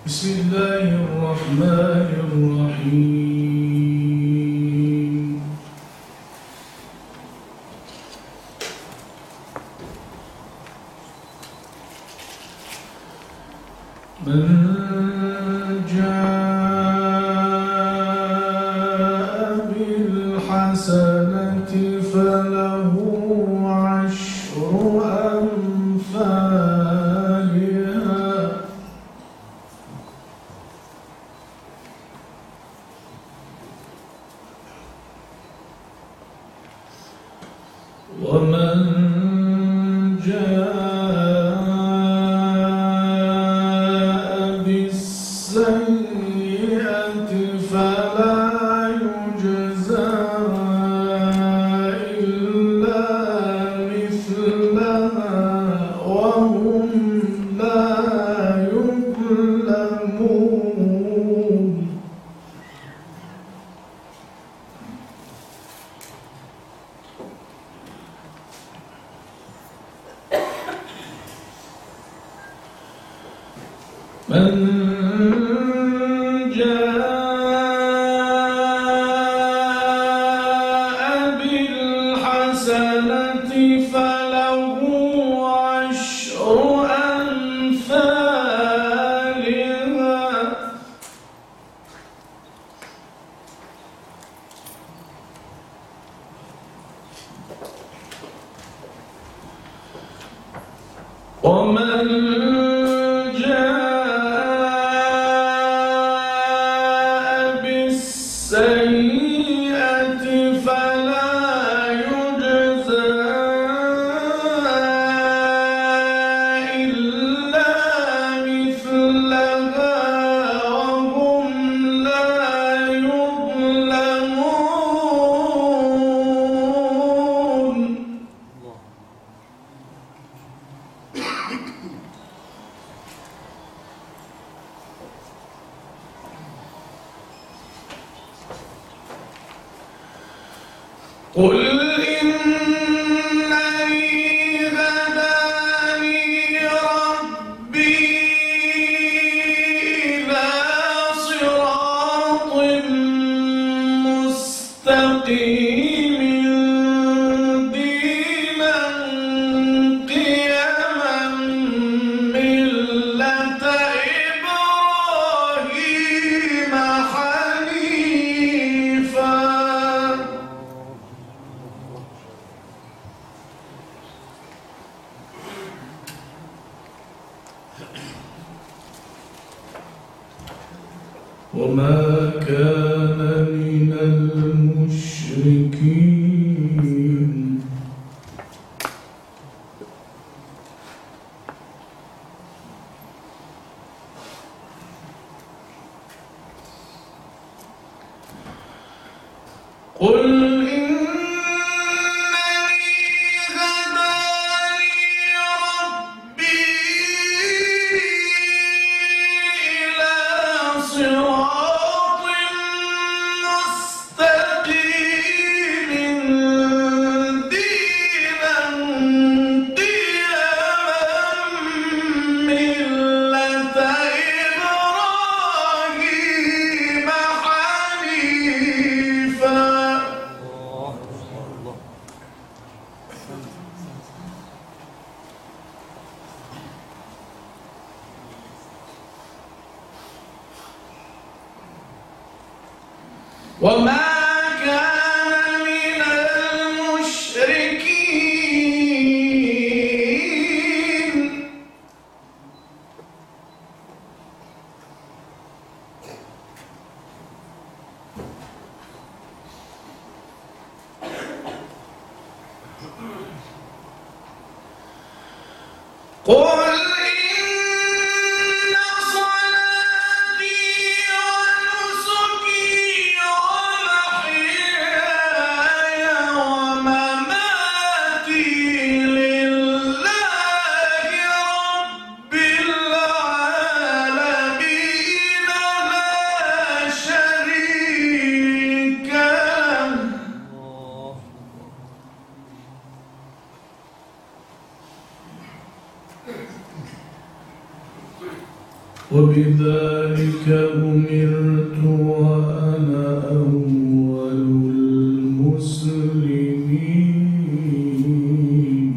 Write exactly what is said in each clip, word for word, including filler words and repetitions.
بسم الله الرحمن الرحيم من جاء بالحسنة فله عشر أمثالها ومن جاء بالسيئة فلا يجزى إلا مثلها وهم لا يظلمون من جاء بالحسنة فله عشر أمثالها ومن السيئة فلا يجزى إلا مثلها وهم لا يظلمون قل إنني هداني ربي إلى صراط مستقيم دينا قيما ملة إبراهيم حنيفا وما كان من المشركين قل وما كان من المشركين قل وبذلك أمرت وأنا أول المسلمين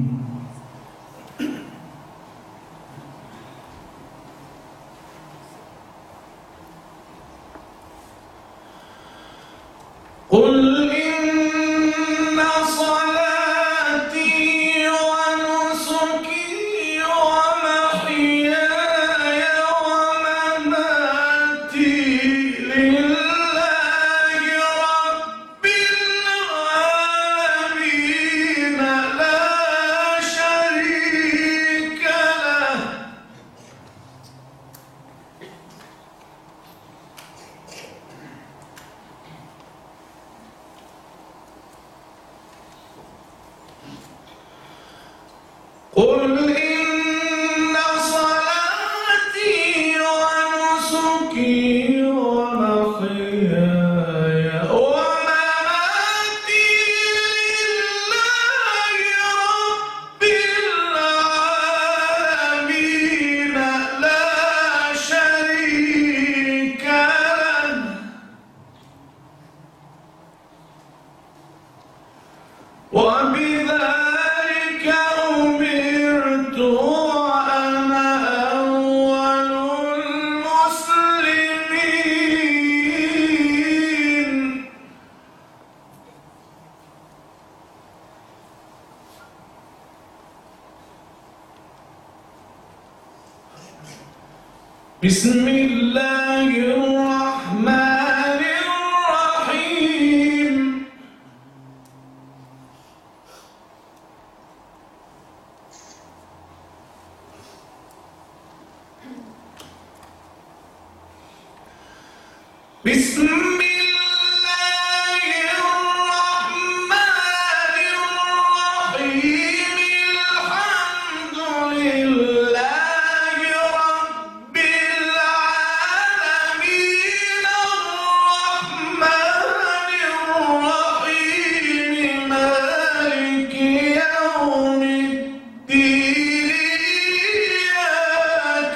قل إن صلاتي ونسكي ومحياي ومماتي لله رب العالمين لا شريك له قل إن صلاتي ونسكي ومحياي ومماتي لله رب العالمين لا شريك له وبذلك أمرت وأنا أول المسلمين بسم الله الرحمن الرحيم بسم الله الرحمن الرحيم الحمد لله رب العالمين الرحمن الرحيم مالك يوم الدين إياك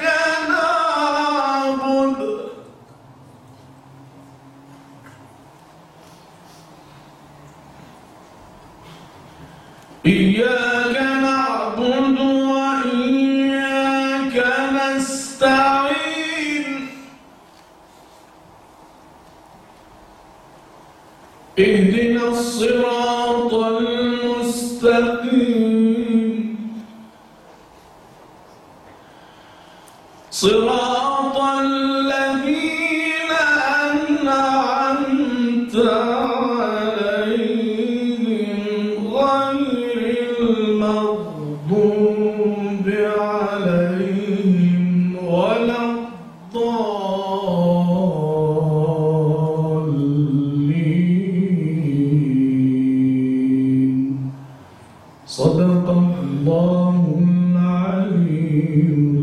نعبد إياك نعبد وإياك نستعين اهدنا الصراط المستقيم صراط الذين أنعمت عليهم غير المغضوب عليهم ولا الضالين صدق الله العلي